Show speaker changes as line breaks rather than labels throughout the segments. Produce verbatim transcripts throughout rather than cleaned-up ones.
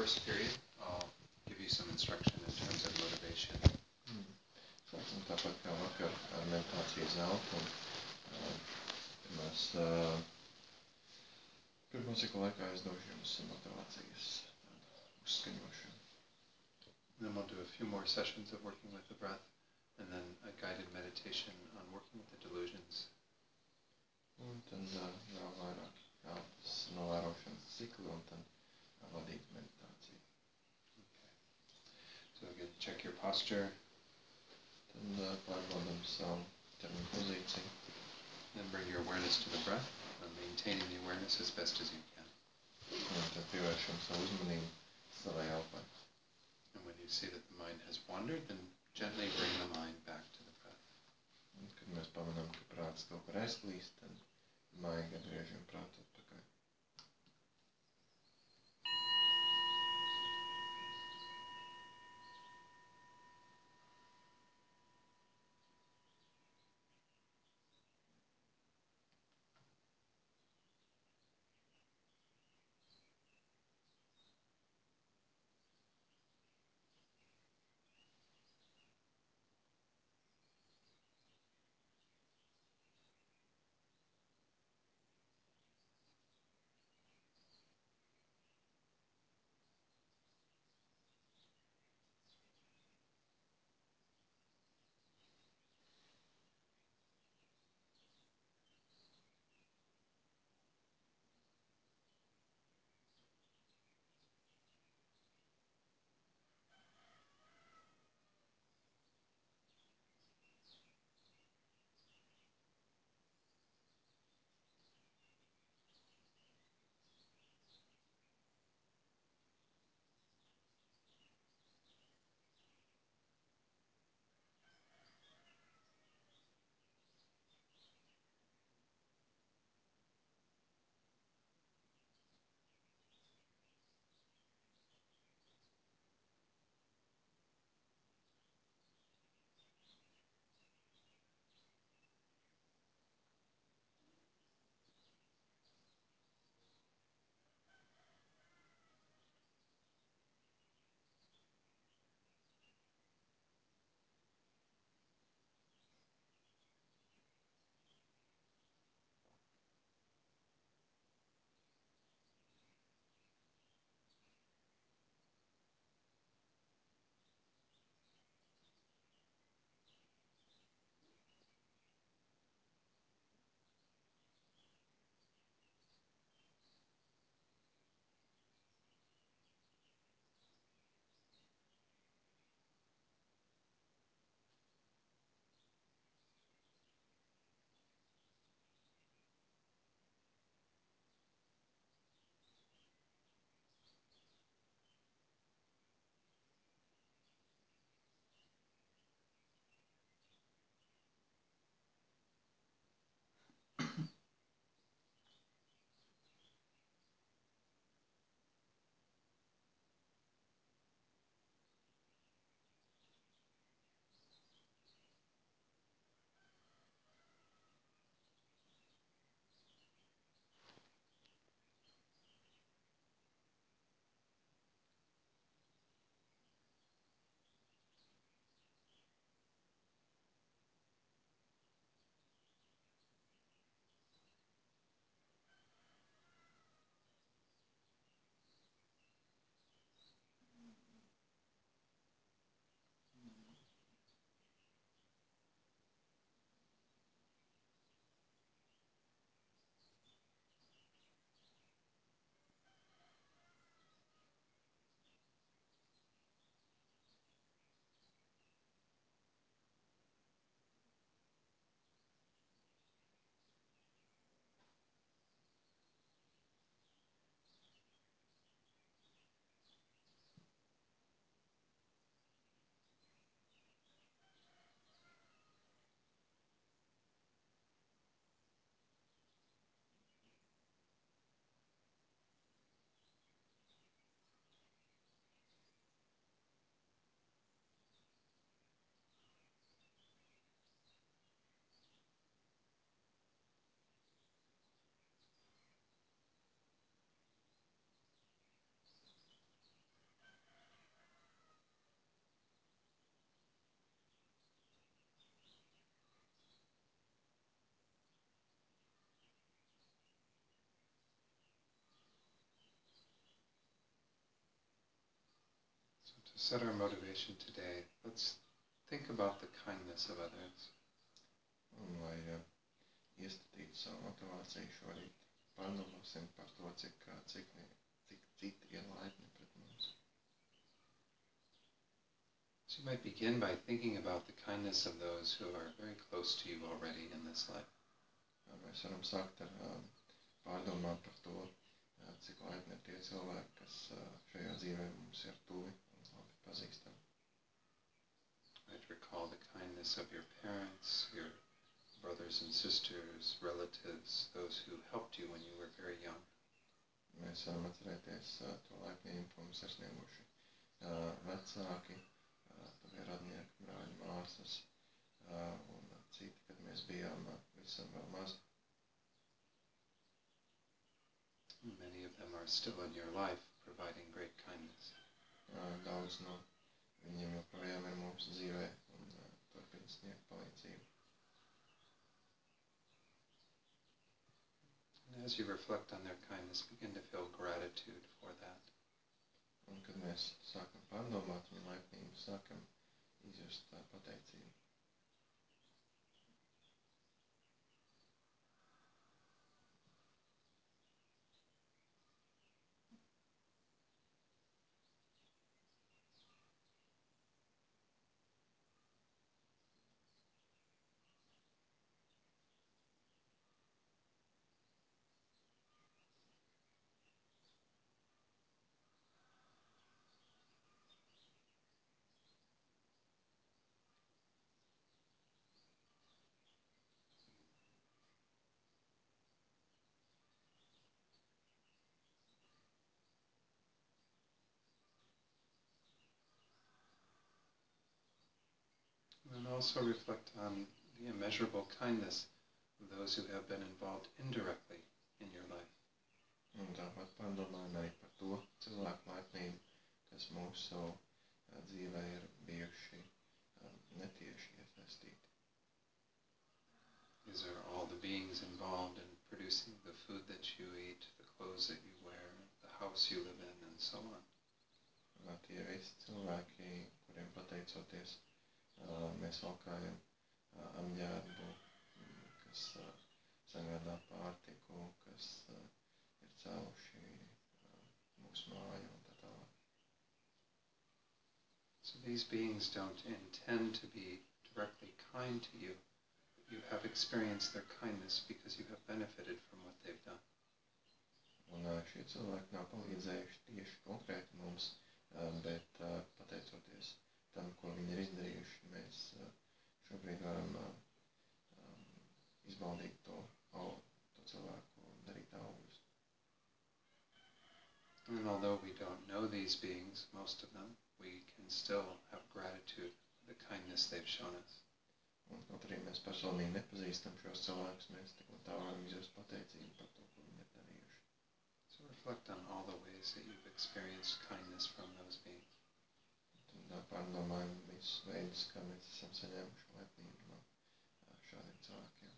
first period, I'll give you some instruction in terms of motivation.
Hmm. Sāksim tāpat kā vakar ar meditāciju zeltu. Un, pirmās, uh, pirmā cikla laikā es došu jums motivācijas uzskaņošanu.
Then we'll do a few more sessions of working with the breath, and then a guided meditation on working with the delusions.
Un tad uh, vēl vairāk kādas novērošanas cikli un tad vadīt meditāciju.
Okay. So again, check your posture.
Tad uh, pārbaudam savu ķermeņa pozīciju.
Then bring your awareness to the breath, and maintaining the awareness as best as you can.
Un tad pievēršam savu uzmanību savai elpai.
And when you see that the mind has wandered, then gently bring the mind back to the breath.
Un, kad mēs pamanām, ka prāts kaut kur aizklīst, tad maigi atgriežam prātu atpakaļ.
To set our motivation today, let's think about the kindness of others.
Un, lai uh, iestatītu savu motivāciju šorīt, pārdomāsim par to, cik, uh, cik, cik citi ir laipni pret mums.
So you might begin by thinking about the kindness of those who are very close to you already in this life.
Uh, mēs varam sākt ar uh, pārdomām par to, uh, cik laipni ir tie cilvēki, kas uh, šajā dzīvē mums ir tuvi un labi pazīstami.
Might recall the kindness of your parents, your brothers and sisters, relatives, those who helped you when you were very young.
Mēs varam atcerēties uh, to laipnību, ko mums ir snieguši uh, vecāki, uh, tavie radnieki, brāļi, māsas uh, un citi, kad mēs bijām uh, visam vēl mazi.
Many of them are still in your life, providing great kindness.
Uh, daudz no viņiem joprojām ir mūsu dzīvē un uh, turpina sniegt palīdzību.
And as you reflect on their kindness, begin to feel gratitude for that.
Un kad mēs sākam pārdomāt viņu laipnību, sākam izjust uh, pateicību.
And also reflect on the immeasurable kindness of those who have been involved indirectly in your life.
Un tāpat pārdomājam arī par to cilvēku laipnību, kas mūsu uh, dzīvē ir bijuši uh, netieši iesaistīti.
These are all the beings involved in producing the food that you eat, the clothes that you wear, the house you live in, and so on.
Uh, tie visi cilvēki, kuriem pateicoties, uh, mēs valkājam uh, apģērbu, mm, kas uh, sagādā pārtiku, kas uh, ir cēluši uh, mūsu māju un tā tālāk.
So these beings don't intend to be directly kind to you, but you have experienced their kindness because you have benefited from what they've done.
Un uh, šie cilvēki nav palīdzējuši tieši konkrēti mums, uh, bet uh, pateicoties tam, ko viņi ir izdarījuši, mēs uh, šobrīd varam uh, um, izbaudīt to, au, to cilvēku darītā augļus.
And although we don't know these beings, most of them, we can still have gratitude for the kindness they've shown us.
Un kaut arī mēs personīgi nepazīstam šos cilvēkus, mēs tik un tā varam izjust pateicību par to, ko viņi ir darījuši.
So reflect on all the ways that you've experienced kindness from those beings.
Tad uh, pārdomājam visus veidus, kā mēs esam saņēmuši laipnību no uh, šādiem cilvēkiem.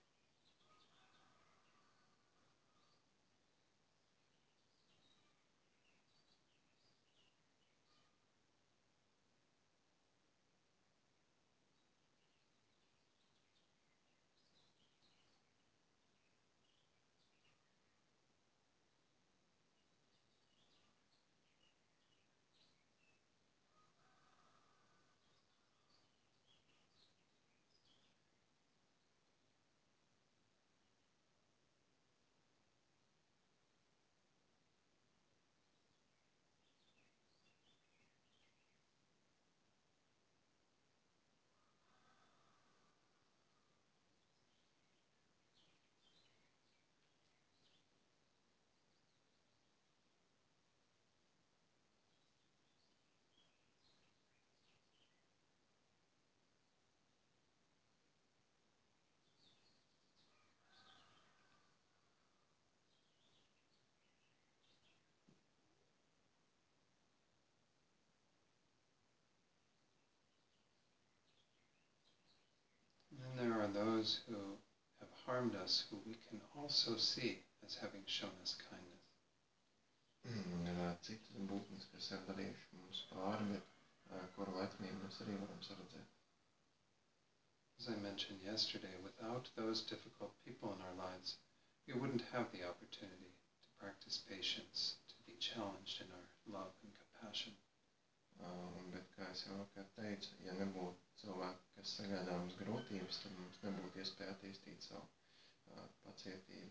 And then there are those who have harmed us who we can also see as having shown us kindness.
Un ir uh, citas būtnes, kas ir darījuši mums pāri, bet kuru laipnību mēs arī varam saredzēt.
As I mentioned yesterday, without those difficult people in our lives, we wouldn't have the opportunity to practice patience, to be challenged in our love and compassion.
Uh, bet, kā es jau vakar teicu, ja nebūtu cilvēki, kas sagādā mums grūtības, tad mums nebūtu iespēja attīstīt savu uh, pacietību.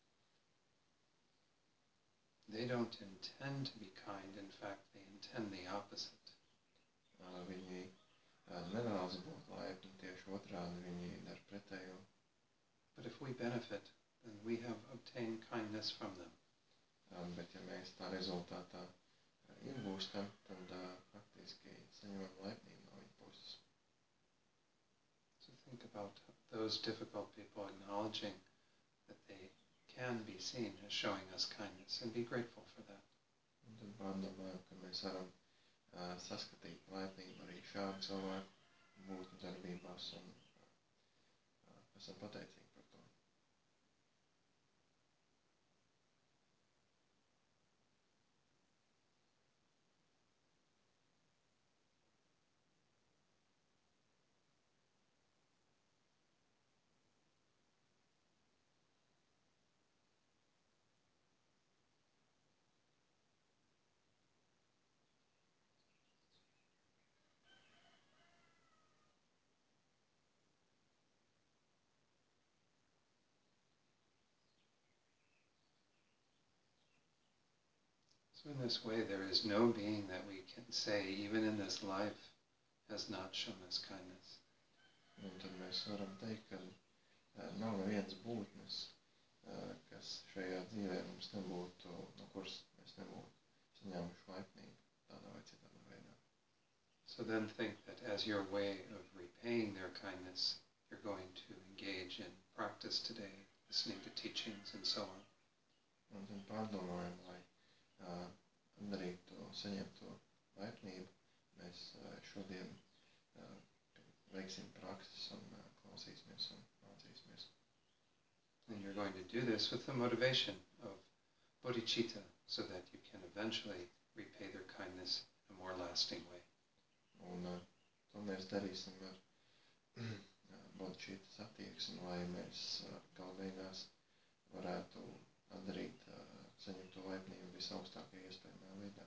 They don't intend to be kind. In fact, they intend the opposite.
Uh, viņi uh, nevēlas būt laipni, tieši otrādi viņi dara pretējo.
But if we benefit, then we have obtained kindness from them.
Uh, bet, ja mēs tā rezultātā uh, iegūstam, tad uh, faktiski saņemam laipnību no viņa puses.
So think about those difficult people acknowledging that they can be seen as showing us kindness and be grateful for that.
Un tad pārdomājam, ka mēs varam uh, saskatīt laipnību arī šādu cilvēku būtņu darbībās un uh, esam pateicīgi par to.
So in this way, there is no being that we can say, even in this life, has not shown us kindness.
Un tad mēs varam teikt, ka uh, nav nevienas būtnes, uh, kas šajā dzīvē mums nebūtu, no kuras mēs nebūtu saņēmuši laipnību tādā vai citādā veidā.
So then think that as your way of repaying their kindness, you're going to engage in practice today, listening to teachings and so on.
Un tad pārdomājam, lai uh, darītu, saņemtu laipnību, mēs uh, šodien uh, veiksim prakses un uh, klausīsimies un mācīsimies.
And you're going to do this with the motivation of bodhicitta, so that you can eventually repay their kindness in a more lasting way.
Un uh, to mēs darīsim ar bodhicitas attieksmi, lai mēs uh, galu beigās varētu atdarīt uh, saņemto laipnību visaugstākajā iespējamā veidā.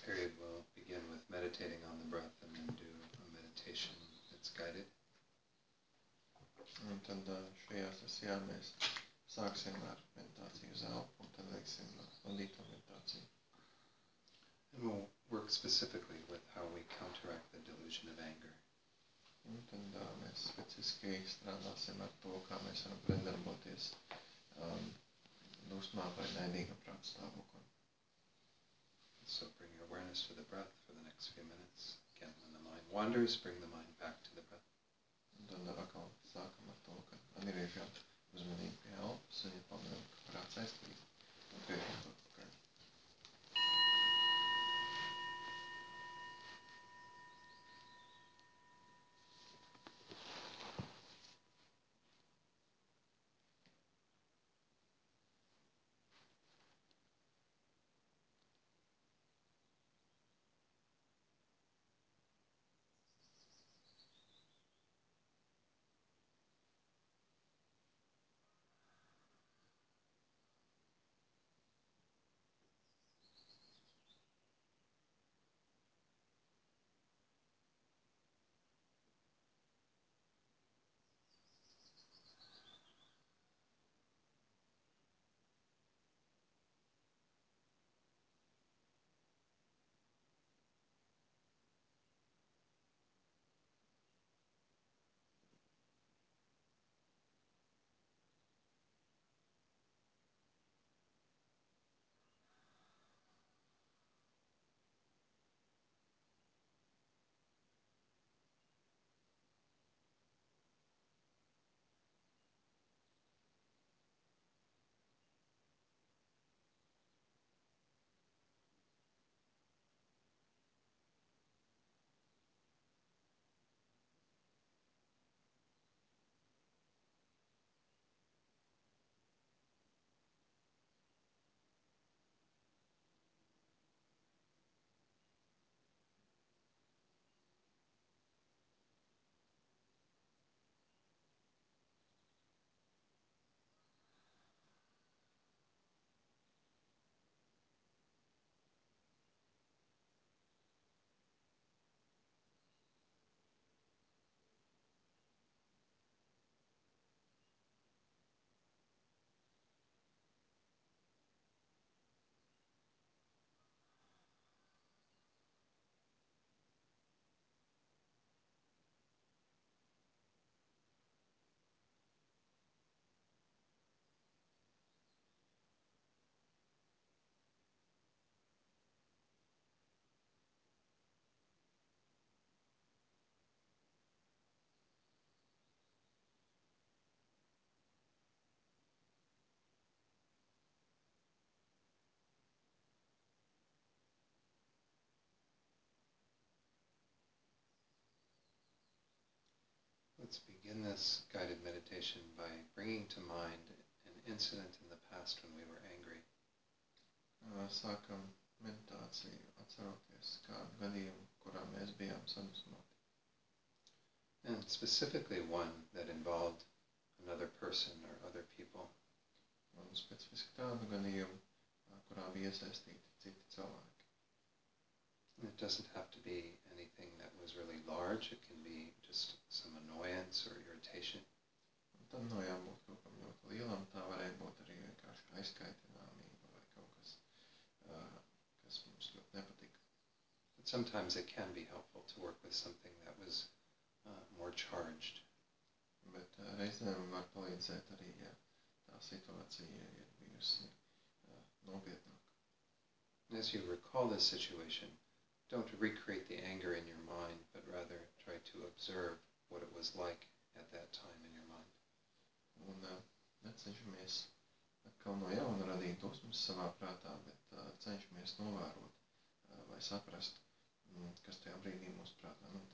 period, we'll begin with meditating on the breath and then do a meditation that's guided.
Un tad šajā sesijā mēs sāksim ar meditāciju uz elpu, un tad veiksim vadīto meditāciju.
And we'll work specifically with how we counteract the delusion of anger.
Un tad uh, mēs specifiski strādāsim ar to, kā mēs varam pretdarboties um, dusmām vai naidīgam prāta stāvoklim.
So bring your awareness to the breath for the next few minutes. Again, when the mind wanders, bring the mind back to the breath.
Un tad atkal sākam ar to, ka atgriežam uzmanību pie elpas, un ja pamanām, ka prāts aizplīst, atgriežam to atpakaļ.
Let's begin this guided meditation by bringing to mind an incident in the past when we were angry.
Uh, Sākam meditāciju atceroties kādu gadījumu, kurā mēs bijām sadusmoti.
And specifically one that involved another person or other people.
Un specifiski tādu gadījumu, uh, kurā bija iesaistīti citi cilvēki.
It doesn't have to be anything that was really large. It can be just some annoyance or irritation.
Un tam nav jābūt kaut kam ļoti lielam, tā varēja būt arī vienkārši aizkaitināmība vai kaut kas, uh, kas mums ļoti nepatika.
But sometimes it can be helpful to work with something that was uh, more charged.
Bet uh, reizēm var palīdzēt arī, ja tā situācija ir bijusi uh, nopietnāka.
And as you recall this situation, don't recreate the anger in your mind, but rather try to observe what it was like at that time in your mind.
Un uh, necenšamies atkal no jauna radīt dusmas savā prātā, bet uh, cenšamies novērot uh, vai saprast, mm, kas tajā brīdī mūsu prātā notika.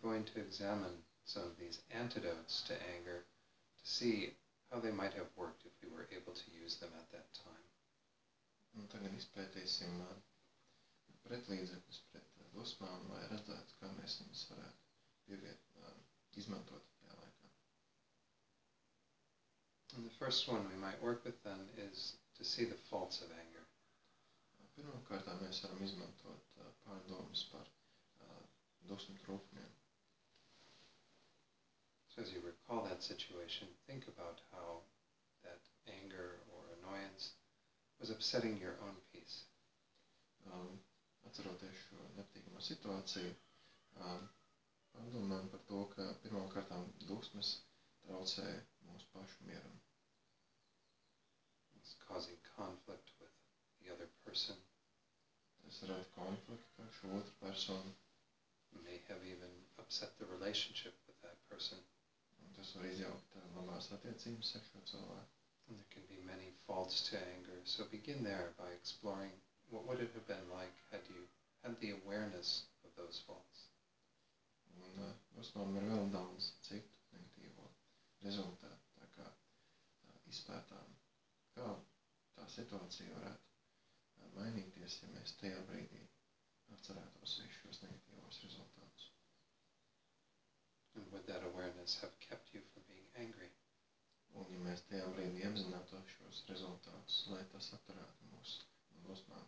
going to examine some of these antidotes to anger to see how they might have worked if we were able to use them at that time.
Un tagad izpētīsim uh, pretlīdzekļus pret uh, dusmām, lai redzētu, kā mēs viņus varētu pieviet, uh, izmantot tajā laikā.
And the first one we might work with then is to see the faults of anger.
Uh, Pirmkārt, mēs varam izmantot uh, pārdomas par uh, dusmu trūkumiem.
So as you recall that situation, think about how that anger or annoyance was upsetting your own peace.
Um, atceroties šo nepatīkamo situāciju, um, pārdomājam par to, ka pirmkārtām dusmas traucē mūsu pašu mieram.
It's causing conflict with the other person.
Tas rada konfliktu ar šo otru personu.
May have even upset the relationship with that person.
Un tas var izjaukt uh, labās attiecības ar šo cilvēku.
And there can be many faults to anger. So begin there by exploring what would it have been like had you had the awareness of those faults.
Un uh, dusmām ir vēl daudz citu negatīvo rezultātu. Tā kā uh, izpētām, kā tā situācija varētu uh, mainīties, ja mēs tajā brīdī atcerētos visus šos negatīvos rezultātus.
And would that awareness have kept you from being angry?
Un ja mēs tajā brīdī apzinātos šos rezultātus, lai tas atturētu mūs no dusmām.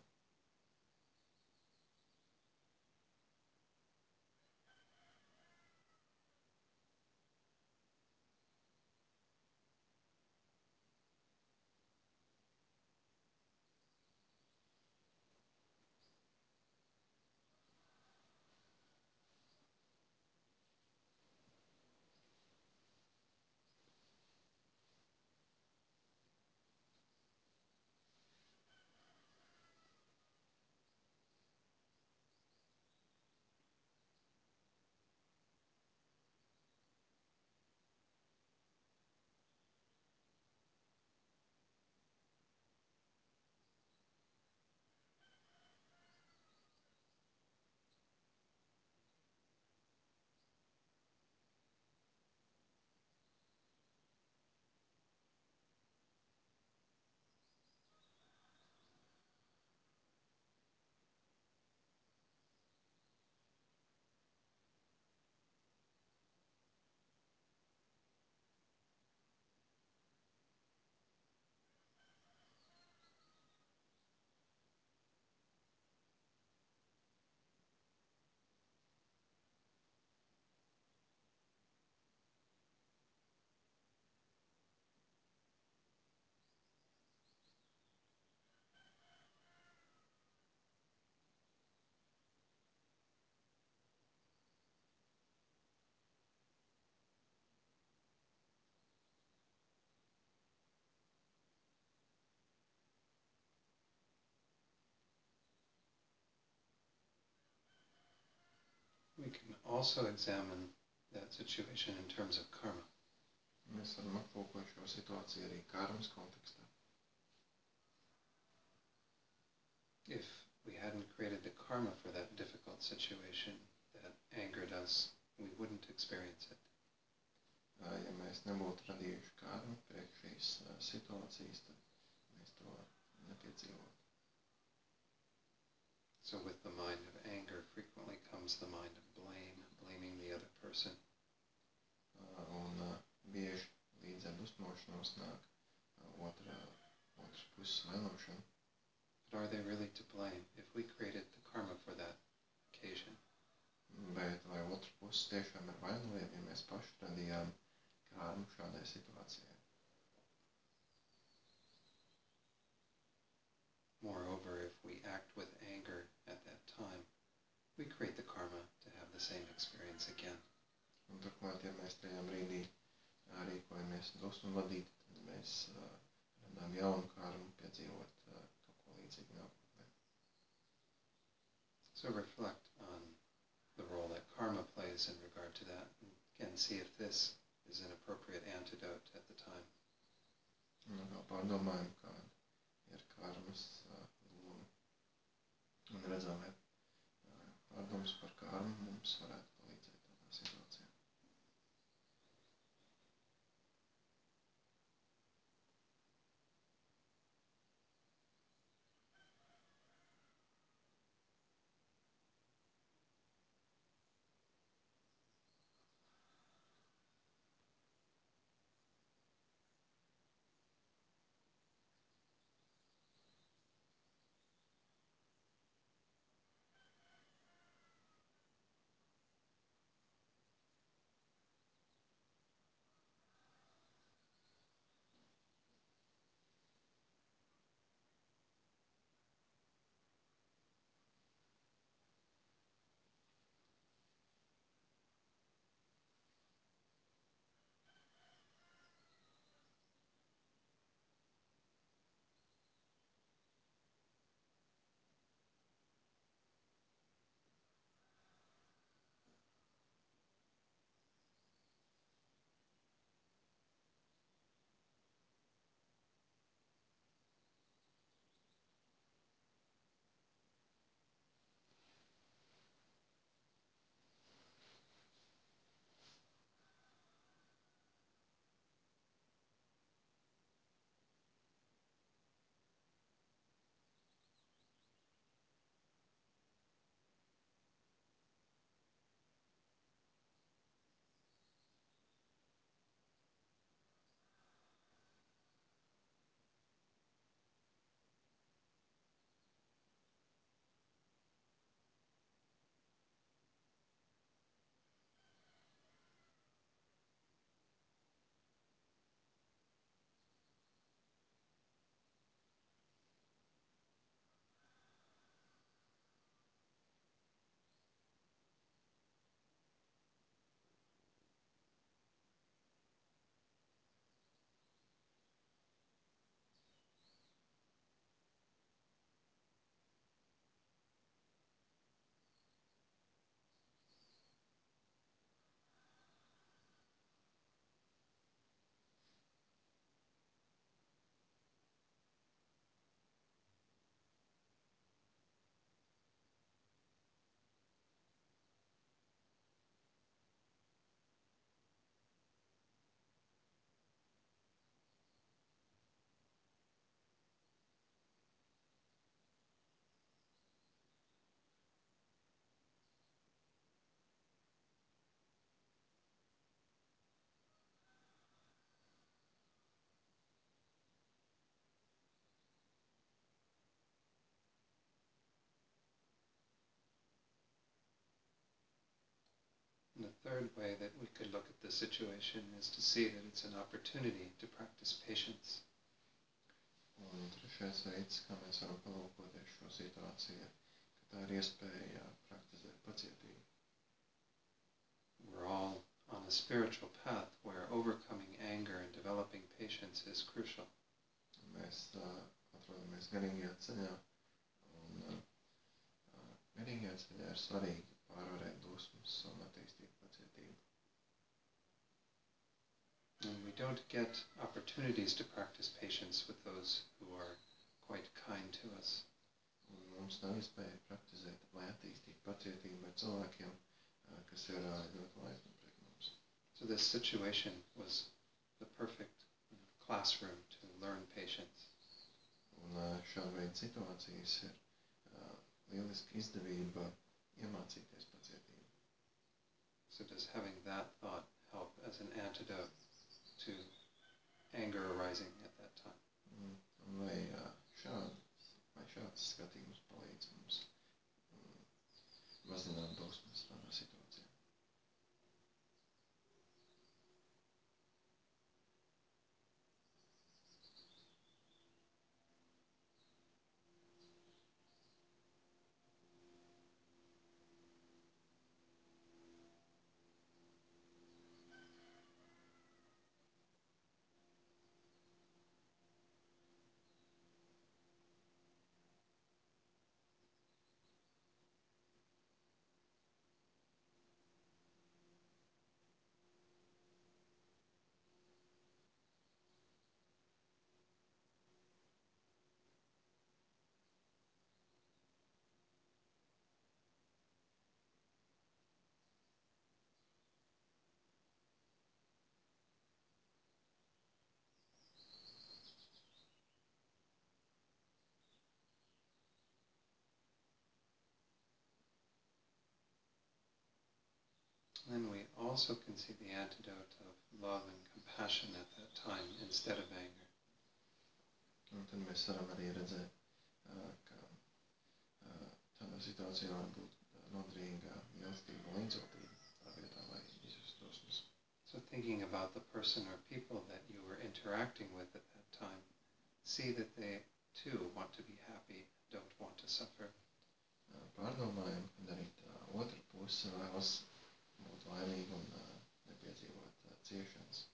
We can also examine that situation in terms of karma.
Mēs varam aplūkot šo situāciju arī karmas kontekstā.
If we hadn't created the karma for that difficult situation that angered us, we wouldn't experience it.
Uh, Ja mēs nebūtu radījuši karmu priekš šīs uh, situācijas, tad mēs to nepiedzīvotu.
So with the mind of anger frequently comes the mind of blame, blaming the other person.
Uh, un uh, bieži līdz ar dusmošanos nāk uh, otra, otras puses vainošana.
But are they really to blame if we created the karma for that occasion?
Bet vai otra puses tiešām ir vainojama, ja mēs paši radījām karmu šādai situācijai?
Moreover, if we act with anger at that time, we create the karma to have the same experience again.
Un turklāt, ja mēs tajā brīdī uh, rīkojamies dusmu vadīti, tad mēs uh, radām jaunu karmu piedzīvot uh, kaut ko līdzīgu nākotnē.
So reflect on the role that karma plays in regard to that, and again see if this is an appropriate antidote at the time.
Un vēl pārdomājam, kāda ir karmas uh, loma. Un redzam, vai uh, pārdomas par karmu mums varētu palīdzēt tādā situācijā.
third way that we could look at the situation is to see that it's an opportunity to practice patience.
Un trešais veids, kā mēs varam palūkoties šo situāciju, ka tā ir iespēja praktizēt pacietību.
We're all on a spiritual path where overcoming anger and developing patience is crucial.
Mēs uh, atrodamies garīgajā ceļā, un uh, uh, garīgajā ceļā ir svarīgi pārvarēt dusmas un attīstīt pacietību.
And we don't get opportunities to practice patience with those who are quite kind to us.
Un mums nav iespēja praktizēt vai attīstīt pacietību ar cilvēkiem, uh, kas ir uh, ļoti laipni pret mums.
So this situation was the perfect classroom to learn patience.
Un uh, šāda veida situācijas ir uh, lieliski izdevība iemācīties pacietību.
So does having that thought help as an antidote to anger arising at that time?
Un, un vai, uh, šāds, vai šāds skatījums palīdz mums um, mazināt dusmas tādā situācijā?
Then we also can see the antidote of love and compassion at that time instead of anger.
Un tad mēs varam arī redzēt, uh, ka uh, tādā situācijā var būt uh, noderīga mīlestība un līdzjūtība tā vietā, lai izjustu dusmas.
So thinking about the person or people that you were interacting with at that time, see that they too want to be happy, don't want to suffer.
Uh, pārdomājam, ka arī tā otra puse vēlas būt laimīga un uh, nepiedzīvot uh, ciešanas.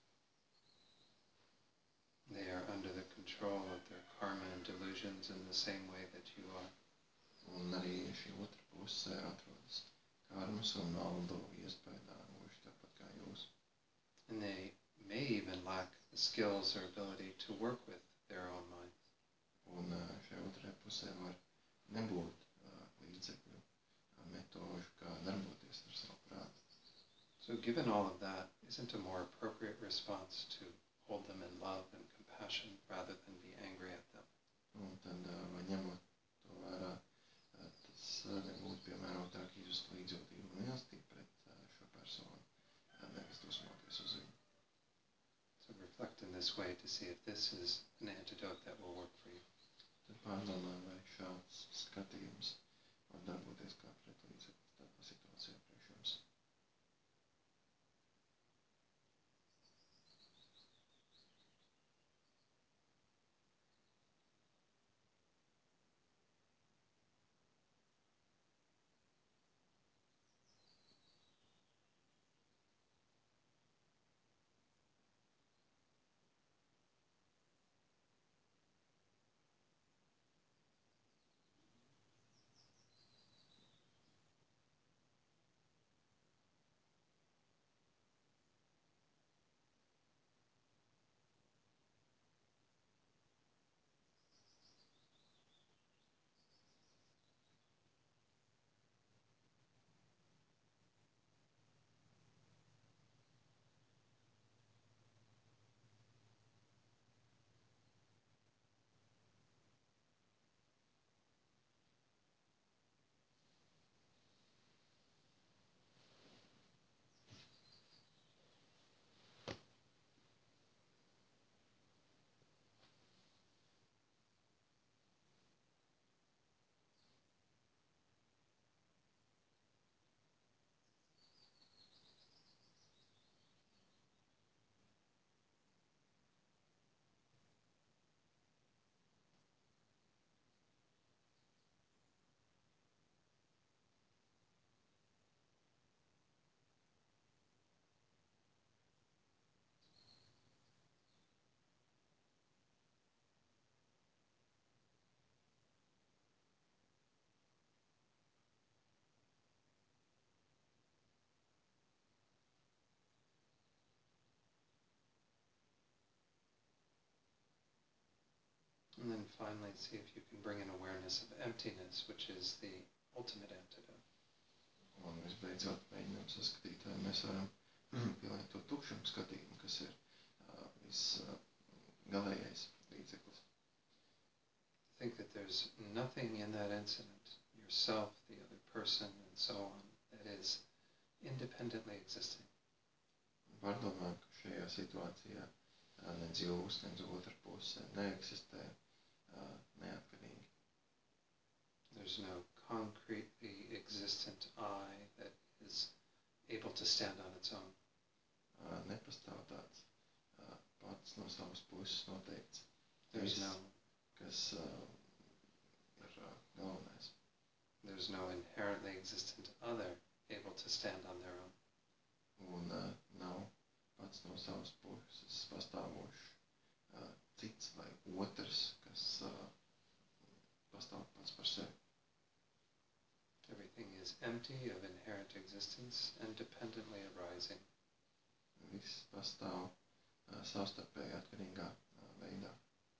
They are under the control of their karma and delusions in the same way that you are.
Un arī šī otra puse atrodas karmas un maldu iespējā gluži tāpat kā jūs.
And they may even lack the skills or ability to work with their own minds.
Un uh, šai otrai pusē var nebūt uh, līdzekļu, uh, metožu, kā darboties ar savu prātu.
So given all of that, isn't a more appropriate response to hold them in love and compassion rather than be angry at them?
Un tad, uh, vai ņemot to vērā, uh, tas uh, nebūtu piemērotāk izjust līdzjūtību un mīlestību pret uh, šo personu, uh, nevis dusmoties uz viņu.
So reflect in this way to see if this is an antidote that will work for you.
Tad pārdomā, vai šāds skatījums var darboties kā pretlīdzeklis tādā situācijā priekš jums.
finally see if you can bring an awareness of emptiness, which is the ultimate antidote.
Un visbeidzot mēģinām saskatīt, vai mēs varam pielietot to tukšumu skatījumu, kas ir uh, visgalējais uh, līdzeklis.
Think that there's nothing in that incident, yourself, the other person, and so on, that is independently existing.
Pārdomājam, ka šajā situācijā uh, nedz jūs, nedz otra puse neeksistē uh, neatkarīgi.
There's no concretely existent I that is able to stand on its own.
Uh, nepastāv tāds uh, pats no savas puses noteikts.
There's no,
kas uh, ir uh, galvenais.
There's no inherently existent other able to stand on their own.
Un uh, nav pats no savas puses pastāvošs uh, cits vai otrs, kas uh, pastāv pats par sevi.
Everything is empty of inherent existence and dependently arising.
Viss pastāv uh, savstarpēji atkarīgā uh, veidā.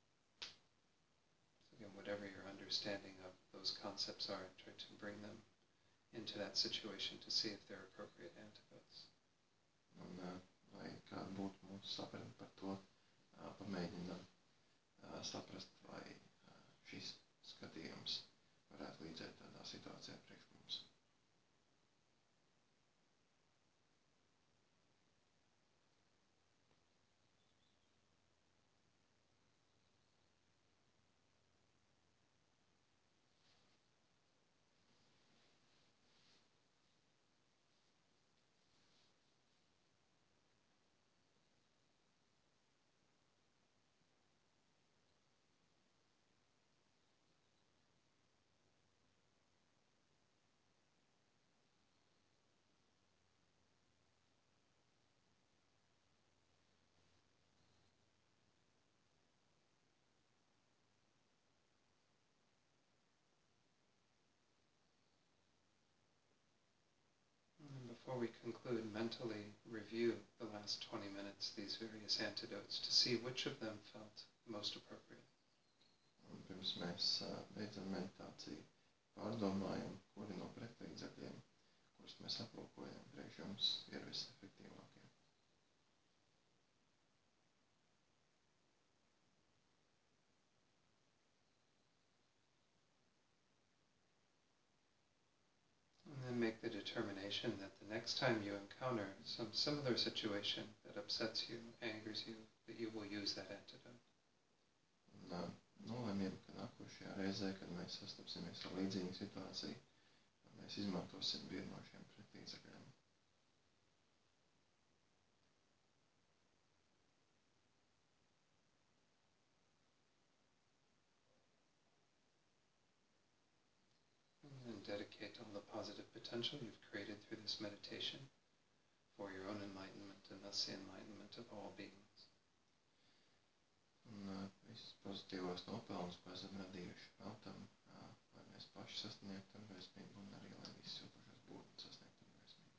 So again, whatever your understanding of those concepts are, try to bring them into that situation to see if they're appropriate antidotes.
Un, uh, lai kāda būtu mūsu sapratne par to, uh, pamēģinam uh, saprast, vai uh, šis skatījums varētu līdzēt tādā situācijā priekš mums.
And before we conclude, mentally review the last twenty minutes, these various antidotes, to see which of them felt most appropriate.
Un pirms mēs uh, beidzam meditāciju, pārdomājam, kuri no pretlīdzekļiem, kurus mēs aplūkojam, priekš jums ir visefektīvākie.
And then make the determination that the next time you encounter some similar situation that upsets you, angers you, that you will use that antidote.
Un uh, nolēmjam, ka nākošajā reizē, kad mēs sastapsimies ar līdzīgu situāciju, mēs izmantosim vienu no šiem pretlīdzekļiem.
And dedicate all the positive potential you've created through this meditation for your own enlightenment and thus the enlightenment of all beings.
Un uh, visus pozitīvos nopelnus, ko esam radījuši, veltam, uh, lai mēs paši sasniegtam gaismību un arī, lai visas jūtošās būtnes sasniegtam gaismību.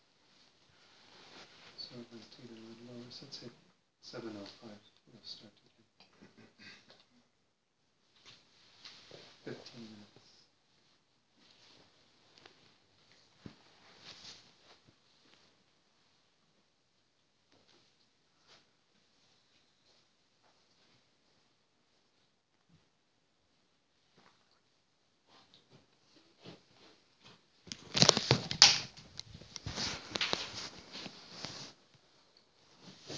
So let's take it a little lower. So let's say seven oh five. We'll start to